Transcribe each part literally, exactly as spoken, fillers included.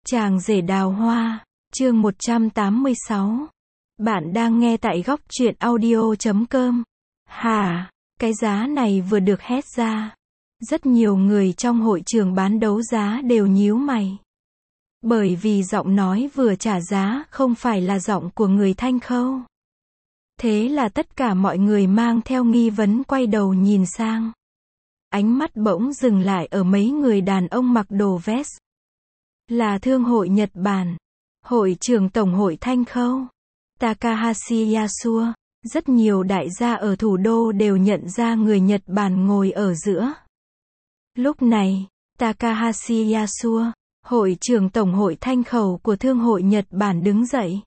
Chàng rể đào hoa, chương một trăm tám mươi sáu. Bạn đang nghe tại góc truyện audio chấm com. Hả, cái giá này vừa được hét ra. Rất nhiều người trong hội trường bán đấu giá đều nhíu mày. Bởi vì giọng nói vừa trả giá không phải là giọng của người Thanh Khâu. Thế là tất cả mọi người mang theo nghi vấn quay đầu nhìn sang. Ánh mắt bỗng dừng lại ở mấy người đàn ông mặc đồ vest. Là thương hội Nhật Bản, hội trưởng tổng hội Thanh Khâu, Takahashi Yasuo. Rất nhiều đại gia ở thủ đô đều nhận ra người Nhật Bản ngồi ở giữa. Lúc này, Takahashi Yasuo, hội trưởng tổng hội Thanh Khâu của thương hội Nhật Bản đứng dậy.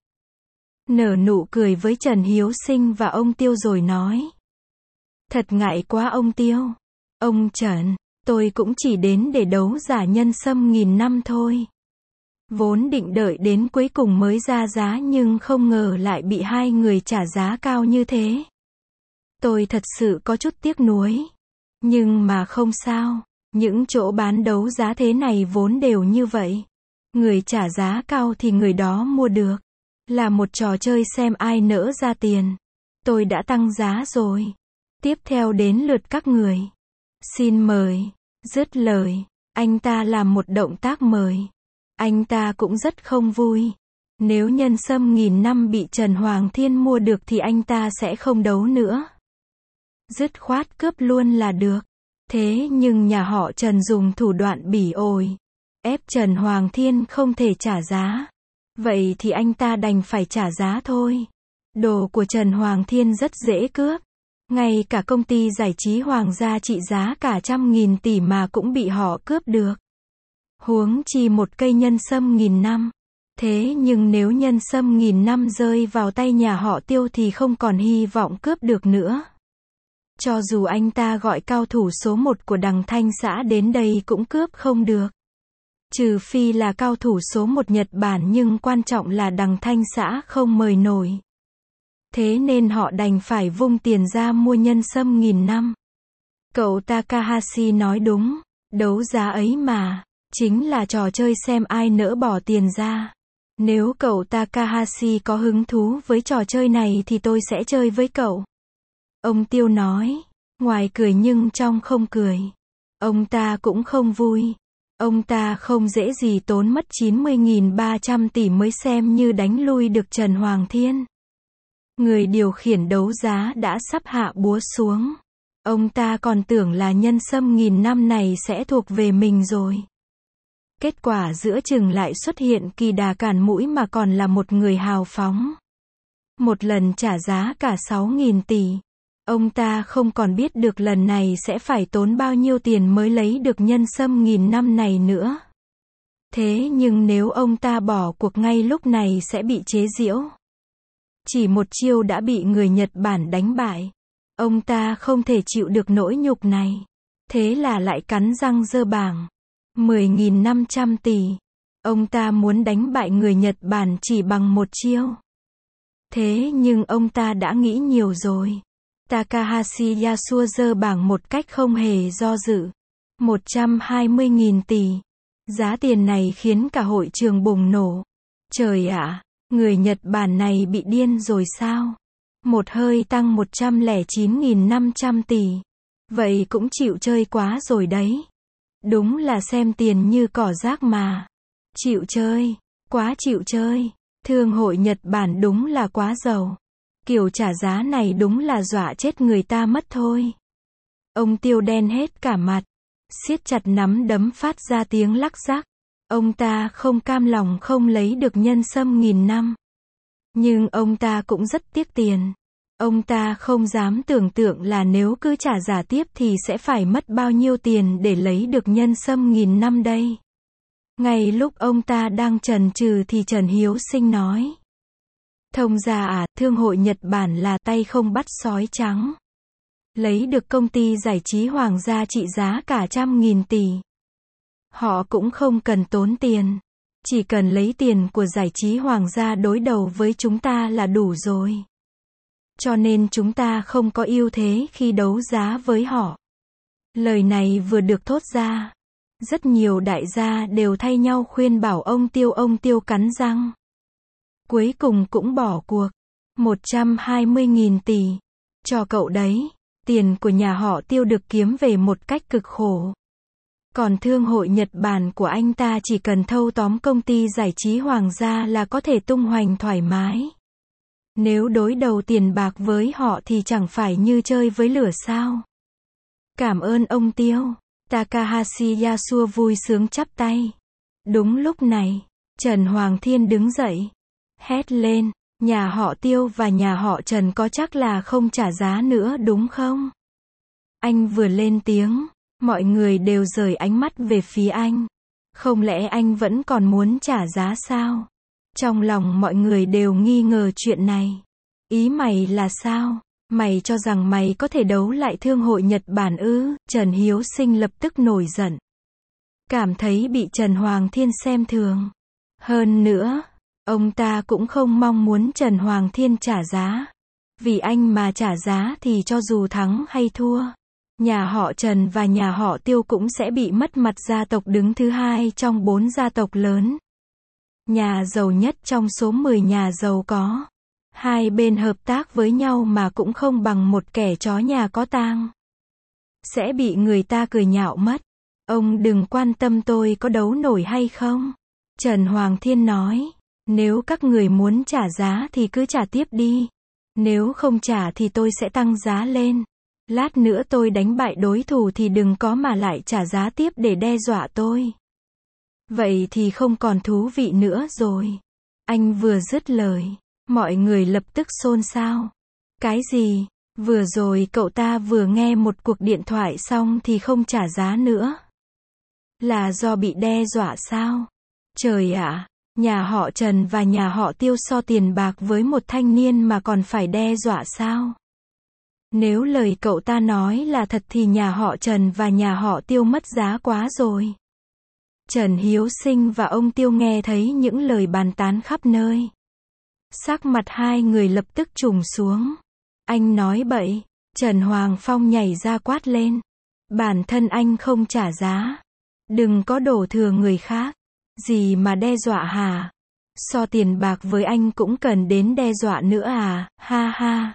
Nở nụ cười với Trần Hiếu Sinh và ông Tiêu rồi nói. Thật ngại quá ông Tiêu. Ông Trần, tôi cũng chỉ đến để đấu giả nhân sâm nghìn năm thôi. Vốn định đợi đến cuối cùng mới ra giá nhưng không ngờ lại bị hai người trả giá cao như thế. Tôi thật sự có chút tiếc nuối. Nhưng mà không sao, những chỗ bán đấu giá thế này vốn đều như vậy. Người trả giá cao thì người đó mua được. Là một trò chơi xem ai nỡ ra tiền. Tôi đã tăng giá rồi. Tiếp theo đến lượt các người. Xin mời. Dứt lời, anh ta làm một động tác mời. Anh ta cũng rất không vui. Nếu nhân sâm nghìn năm bị Trần Hoàng Thiên mua được thì anh ta sẽ không đấu nữa. Dứt khoát cướp luôn là được. Thế nhưng nhà họ Trần dùng thủ đoạn bỉ ổi. Ép Trần Hoàng Thiên không thể trả giá. Vậy thì anh ta đành phải trả giá thôi. Đồ của Trần Hoàng Thiên rất dễ cướp. Ngay cả công ty giải trí Hoàng gia trị giá cả trăm nghìn tỷ mà cũng bị họ cướp được. Huống chi một cây nhân sâm nghìn năm. Thế nhưng nếu nhân sâm nghìn năm rơi vào tay nhà họ Tiêu thì không còn hy vọng cướp được nữa. Cho dù anh ta gọi cao thủ số một của Đằng Thanh xã đến đây cũng cướp không được. Trừ phi là cao thủ số một Nhật Bản nhưng quan trọng là Đằng Thanh xã không mời nổi. Thế nên họ đành phải vung tiền ra mua nhân sâm nghìn năm. Cậu Takahashi nói đúng, đấu giá ấy mà, chính là trò chơi xem ai nỡ bỏ tiền ra. Nếu cậu Takahashi có hứng thú với trò chơi này thì tôi sẽ chơi với cậu. Ông Tiêu nói, ngoài cười nhưng trong không cười. Ông ta cũng không vui. Ông ta không dễ gì tốn mất chín mươi nghìn ba trăm tỷ mới xem như đánh lui được Trần Hoàng Thiên. Người điều khiển đấu giá đã sắp hạ búa xuống. Ông ta còn tưởng là nhân sâm nghìn năm này sẽ thuộc về mình rồi. Kết quả giữa chừng lại xuất hiện kỳ đà cản mũi mà còn là một người hào phóng. Một lần trả giá cả sáu nghìn tỷ. Ông ta không còn biết được lần này sẽ phải tốn bao nhiêu tiền mới lấy được nhân sâm nghìn năm này nữa. Thế nhưng nếu ông ta bỏ cuộc ngay lúc này sẽ bị chế giễu. Chỉ một chiêu đã bị người Nhật Bản đánh bại. Ông ta không thể chịu được nỗi nhục này. Thế là lại cắn răng giơ bảng. mười nghìn năm trăm tỷ. Ông ta muốn đánh bại người Nhật Bản chỉ bằng một chiêu. Thế nhưng ông ta đã nghĩ nhiều rồi. Takahashi Yasuo giơ bảng một cách không hề do dự. một trăm hai mươi nghìn tỷ. Giá tiền này khiến cả hội trường bùng nổ. Trời ạ! Người Nhật Bản này bị điên rồi sao? Một hơi tăng một trăm lẻ chín nghìn năm trăm tỷ. Vậy cũng chịu chơi quá rồi đấy. Đúng là xem tiền như cỏ rác mà. Chịu chơi. Quá chịu chơi. Thương hội Nhật Bản đúng là quá giàu. Kiểu trả giá này đúng là dọa chết người ta mất thôi. Ông Tiêu đen hết cả mặt. Siết chặt nắm đấm phát ra tiếng lắc rắc. Ông ta không cam lòng không lấy được nhân sâm nghìn năm. Nhưng ông ta cũng rất tiếc tiền. Ông ta không dám tưởng tượng là nếu cứ trả giá tiếp thì sẽ phải mất bao nhiêu tiền để lấy được nhân sâm nghìn năm đây. Ngay lúc ông ta đang chần chừ thì Trần Hiếu Sinh nói. Thông gia à, thương hội Nhật Bản là tay không bắt sói trắng. Lấy được công ty giải trí Hoàng gia trị giá cả trăm nghìn tỷ. Họ cũng không cần tốn tiền. Chỉ cần lấy tiền của giải trí Hoàng gia đối đầu với chúng ta là đủ rồi. Cho nên chúng ta không có ưu thế khi đấu giá với họ. Lời này vừa được thốt ra. Rất nhiều đại gia đều thay nhau khuyên bảo ông Tiêu, ông Tiêu cắn răng. Cuối cùng cũng bỏ cuộc. một trăm hai mươi nghìn tỷ. Cho cậu đấy. Tiền của nhà họ Tiêu được kiếm về một cách cực khổ. Còn thương hội Nhật Bản của anh ta chỉ cần thâu tóm công ty giải trí Hoàng gia là có thể tung hoành thoải mái. Nếu đối đầu tiền bạc với họ thì chẳng phải như chơi với lửa sao. Cảm ơn ông Tiêu. Takahashi Yasuo vui sướng chắp tay. Đúng lúc này, Trần Hoàng Thiên đứng dậy. Hét lên, nhà họ Tiêu và nhà họ Trần có chắc là không trả giá nữa đúng không? Anh vừa lên tiếng, mọi người đều rời ánh mắt về phía anh. Không lẽ anh vẫn còn muốn trả giá sao? Trong lòng mọi người đều nghi ngờ chuyện này. Ý mày là sao? Mày cho rằng mày có thể đấu lại thương hội Nhật Bản ư? Trần Hiếu Sinh lập tức nổi giận. Cảm thấy bị Trần Hoàng Thiên xem thường. Hơn nữa, ông ta cũng không mong muốn Trần Hoàng Thiên trả giá. Vì anh mà trả giá thì cho dù thắng hay thua, nhà họ Trần và nhà họ Tiêu cũng sẽ bị mất mặt gia tộc đứng thứ hai trong bốn gia tộc lớn. Nhà giàu nhất trong số mười nhà giàu có. Hai bên hợp tác với nhau mà cũng không bằng một kẻ chó nhà có tang. Sẽ bị người ta cười nhạo mất. Ông đừng quan tâm tôi có đấu nổi hay không. Trần Hoàng Thiên nói. Nếu các người muốn trả giá thì cứ trả tiếp đi. Nếu không trả thì tôi sẽ tăng giá lên. Lát nữa tôi đánh bại đối thủ thì đừng có mà lại trả giá tiếp để đe dọa tôi. Vậy thì không còn thú vị nữa rồi. Anh vừa dứt lời, mọi người lập tức xôn xao. Cái gì? Vừa rồi cậu ta vừa nghe một cuộc điện thoại xong thì không trả giá nữa. Là do bị đe dọa sao? Trời ạ, nhà họ Trần và nhà họ Tiêu so tiền bạc với một thanh niên mà còn phải đe dọa sao? Nếu lời cậu ta nói là thật thì nhà họ Trần và nhà họ Tiêu mất giá quá rồi. Trần Hiếu Sinh và ông Tiêu nghe thấy những lời bàn tán khắp nơi. Sắc mặt hai người lập tức trùng xuống. Anh nói bậy. Trần Hoàng Phong nhảy ra quát lên. Bản thân anh không trả giá. Đừng có đổ thừa người khác. Gì mà đe dọa hả? So tiền bạc với anh cũng cần đến đe dọa nữa à? Ha ha.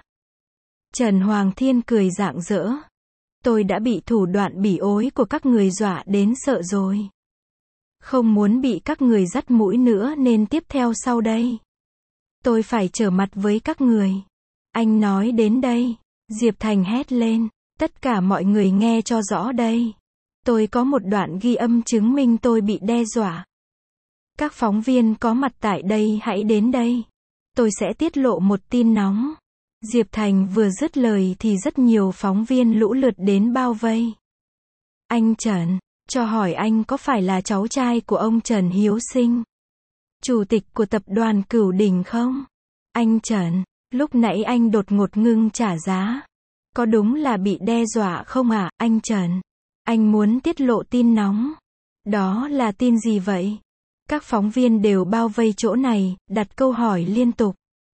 Trần Hoàng Thiên cười rạng rỡ. Tôi đã bị thủ đoạn bỉ ối của các người dọa đến sợ rồi. Không muốn bị các người dắt mũi nữa nên tiếp theo sau đây. Tôi phải trở mặt với các người. Anh nói đến đây. Diệp Thành hét lên. Tất cả mọi người nghe cho rõ đây. Tôi có một đoạn ghi âm chứng minh tôi bị đe dọa. Các phóng viên có mặt tại đây hãy đến đây. Tôi sẽ tiết lộ một tin nóng. Diệp Thành vừa dứt lời thì rất nhiều phóng viên lũ lượt đến bao vây. Anh Trần, cho hỏi anh có phải là cháu trai của ông Trần Hiếu Sinh, chủ tịch của tập đoàn Cửu Đỉnh không? Anh Trần, lúc nãy anh đột ngột ngưng trả giá. Có đúng là bị đe dọa không ạ, à? Anh Trần, anh muốn tiết lộ tin nóng. Đó là tin gì vậy? Các phóng viên đều bao vây chỗ này, đặt câu hỏi liên tục.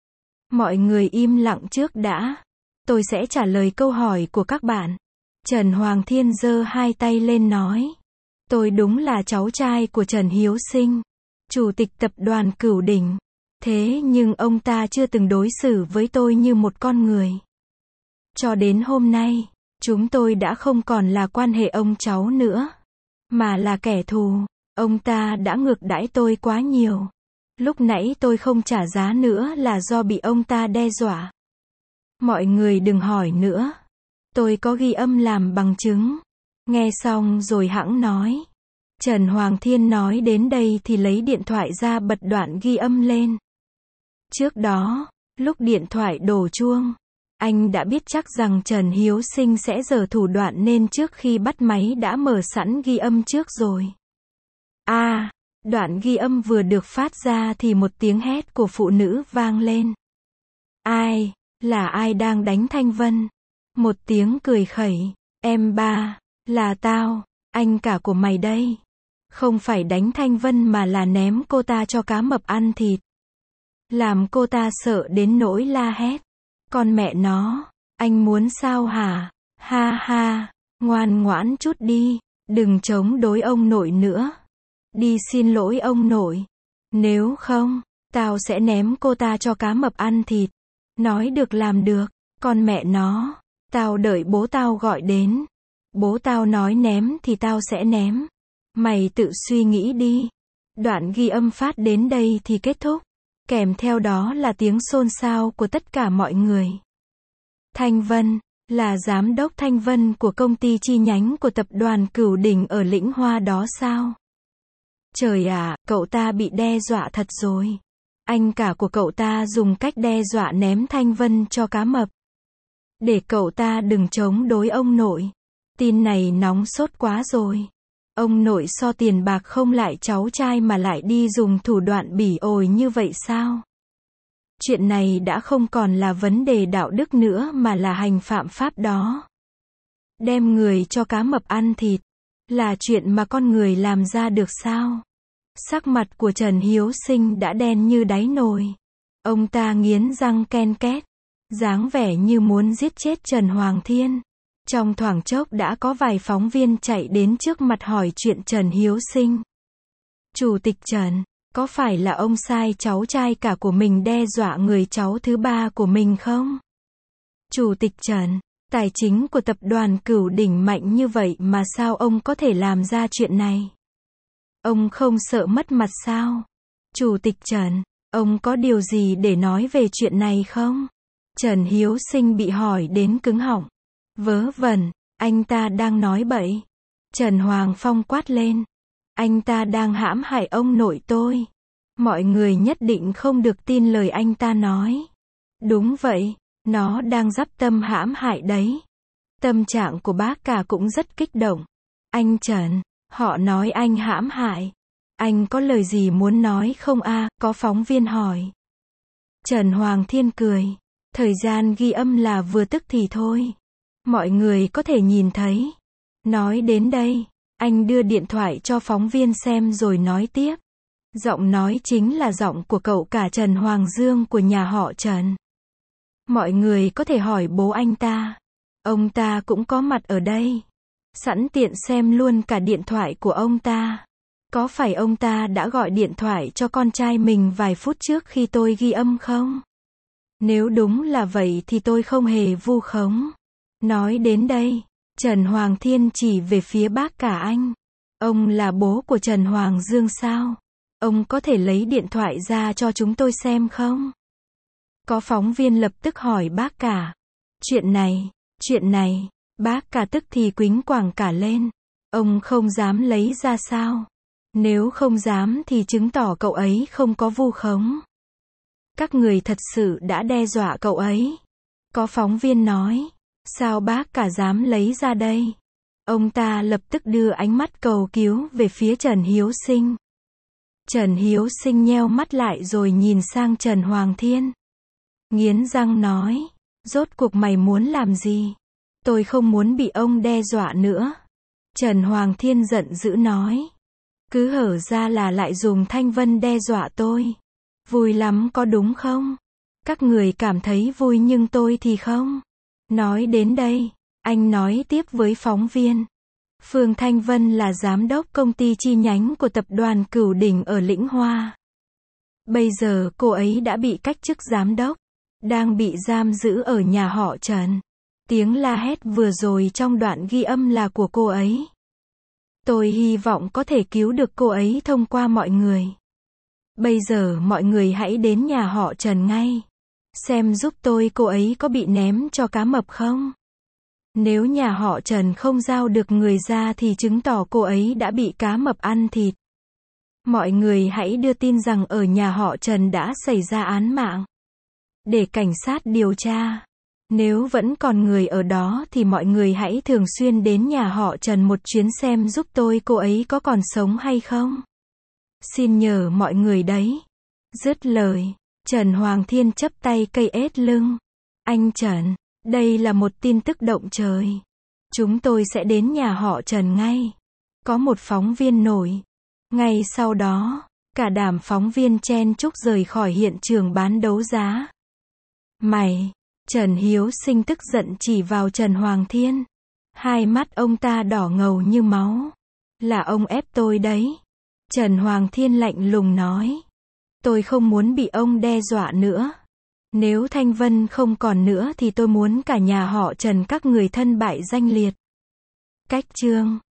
Mọi người im lặng trước đã. Tôi sẽ trả lời câu hỏi của các bạn. Trần Hoàng Thiên giơ hai tay lên nói. Tôi đúng là cháu trai của Trần Hiếu Sinh, chủ tịch tập đoàn Cửu Đỉnh. Thế nhưng ông ta chưa từng đối xử với tôi như một con người. Cho đến hôm nay, chúng tôi đã không còn là quan hệ ông cháu nữa, mà là kẻ thù. Ông ta đã ngược đãi tôi quá nhiều. Lúc nãy tôi không trả giá nữa là do bị ông ta đe dọa. Mọi người đừng hỏi nữa. Tôi có ghi âm làm bằng chứng. Nghe xong rồi hẵng nói. Trần Hoàng Thiên nói đến đây thì lấy điện thoại ra bật đoạn ghi âm lên. Trước đó, lúc điện thoại đổ chuông, anh đã biết chắc rằng Trần Hiếu Sinh sẽ giở thủ đoạn nên trước khi bắt máy đã mở sẵn ghi âm trước rồi. À, đoạn ghi âm vừa được phát ra thì một tiếng hét của phụ nữ vang lên. Ai, là ai đang đánh Thanh Vân? Một tiếng cười khẩy. Em ba, là tao, anh cả của mày đây. Không phải đánh Thanh Vân mà là ném cô ta cho cá mập ăn thịt. Làm cô ta sợ đến nỗi la hét. Con mẹ nó, anh muốn sao hả? Ha ha, ngoan ngoãn chút đi. Đừng chống đối ông nội nữa. Đi xin lỗi ông nội. Nếu không, tao sẽ ném cô ta cho cá mập ăn thịt. Nói được làm được. Con mẹ nó. Tao đợi bố tao gọi đến. Bố tao nói ném thì tao sẽ ném. Mày tự suy nghĩ đi. Đoạn ghi âm phát đến đây thì kết thúc. Kèm theo đó là tiếng xôn xao của tất cả mọi người. Thanh Vân, là giám đốc Thanh Vân của công ty chi nhánh của tập đoàn Cửu Đỉnh ở Lĩnh Hoa đó sao? Trời ạ, cậu ta bị đe dọa thật rồi. Anh cả của cậu ta dùng cách đe dọa ném Thanh Vân cho cá mập. Để cậu ta đừng chống đối ông nội. Tin này nóng sốt quá rồi. Ông nội so tiền bạc không lại cháu trai mà lại đi dùng thủ đoạn bỉ ổi như vậy sao? Chuyện này đã không còn là vấn đề đạo đức nữa mà là hành phạm pháp đó. Đem người cho cá mập ăn thịt, là chuyện mà con người làm ra được sao? Sắc mặt của Trần Hiếu Sinh đã đen như đáy nồi. Ông ta nghiến răng ken két, dáng vẻ như muốn giết chết Trần Hoàng Thiên. Trong thoáng chốc đã có vài phóng viên chạy đến trước mặt hỏi chuyện Trần Hiếu Sinh. Chủ tịch Trần, có phải là ông sai cháu trai cả của mình đe dọa người cháu thứ ba của mình không? Chủ tịch Trần, tài chính của tập đoàn Cửu Đỉnh mạnh như vậy mà sao ông có thể làm ra chuyện này? Ông không sợ mất mặt sao? Chủ tịch Trần, ông có điều gì để nói về chuyện này không? Trần Hiếu Sinh bị hỏi đến cứng họng. Vớ vẩn, anh ta đang nói bậy. Trần Hoàng Phong quát lên. Anh ta đang hãm hại ông nội tôi. Mọi người nhất định không được tin lời anh ta nói. Đúng vậy, nó đang dắp tâm hãm hại đấy. Tâm trạng của bác cả cũng rất kích động. Anh Trần, họ nói anh hãm hại. Anh có lời gì muốn nói không a? À, có phóng viên hỏi. Trần Hoàng Thiên cười. Thời gian ghi âm là vừa tức thì thôi. Mọi người có thể nhìn thấy. Nói đến đây, anh đưa điện thoại cho phóng viên xem rồi nói tiếp. Giọng nói chính là giọng của cậu cả Trần Hoàng Dương của nhà họ Trần. Mọi người có thể hỏi bố anh ta. Ông ta cũng có mặt ở đây. Sẵn tiện xem luôn cả điện thoại của ông ta. Có phải ông ta đã gọi điện thoại cho con trai mình vài phút trước khi tôi ghi âm không? Nếu đúng là vậy thì tôi không hề vu khống. Nói đến đây, Trần Hoàng Thiên chỉ về phía bác cả anh. Ông là bố của Trần Hoàng Dương sao? Ông có thể lấy điện thoại ra cho chúng tôi xem không? Có phóng viên lập tức hỏi bác cả. Chuyện này, chuyện này, bác cả tức thì quýnh quàng cả lên. Ông không dám lấy ra sao? Nếu không dám thì chứng tỏ cậu ấy không có vu khống. Các người thật sự đã đe dọa cậu ấy. Có phóng viên nói. Sao bác cả dám lấy ra đây? Ông ta lập tức đưa ánh mắt cầu cứu về phía Trần Hiếu Sinh. Trần Hiếu Sinh nheo mắt lại rồi nhìn sang Trần Hoàng Thiên. Nghiến răng nói. Rốt cuộc mày muốn làm gì? Tôi không muốn bị ông đe dọa nữa. Trần Hoàng Thiên giận dữ nói. Cứ hở ra là lại dùng Thanh Vân đe dọa tôi. Vui lắm có đúng không? Các người cảm thấy vui nhưng tôi thì không. Nói đến đây, anh nói tiếp với phóng viên. Phương Thanh Vân là giám đốc công ty chi nhánh của tập đoàn Cửu Đỉnh ở Lĩnh Hoa. Bây giờ cô ấy đã bị cách chức giám đốc, đang bị giam giữ ở nhà họ Trần. Tiếng la hét vừa rồi trong đoạn ghi âm là của cô ấy. Tôi hy vọng có thể cứu được cô ấy thông qua mọi người. Bây giờ mọi người hãy đến nhà họ Trần ngay. Xem giúp tôi cô ấy có bị ném cho cá mập không? Nếu nhà họ Trần không giao được người ra thì chứng tỏ cô ấy đã bị cá mập ăn thịt. Mọi người hãy đưa tin rằng ở nhà họ Trần đã xảy ra án mạng. Để cảnh sát điều tra. Nếu vẫn còn người ở đó thì mọi người hãy thường xuyên đến nhà họ Trần một chuyến xem giúp tôi cô ấy có còn sống hay không. Xin nhờ mọi người đấy. Dứt lời, Trần Hoàng Thiên chắp tay cây ết lưng. Anh Trần, đây là một tin tức động trời. Chúng tôi sẽ đến nhà họ Trần ngay. Có một phóng viên nổi. Ngay sau đó, cả đám phóng viên chen chúc rời khỏi hiện trường bán đấu giá. Mày, Trần Hiếu Sinh tức giận chỉ vào Trần Hoàng Thiên. Hai mắt ông ta đỏ ngầu như máu. Là ông ép tôi đấy. Trần Hoàng Thiên lạnh lùng nói. Tôi không muốn bị ông đe dọa nữa. Nếu Thanh Vân không còn nữa thì tôi muốn cả nhà họ Trần các người thân bại danh liệt. Cách chương